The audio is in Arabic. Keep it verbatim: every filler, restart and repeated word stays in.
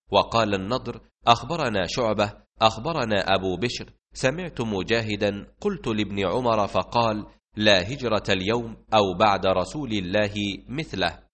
وقال النضر: أخبرنا شعبة أخبرنا أبو بشر سمعت مجاهدا قلت لابن عمر فقال: لا هجرة اليوم أو بعد رسول الله مثله.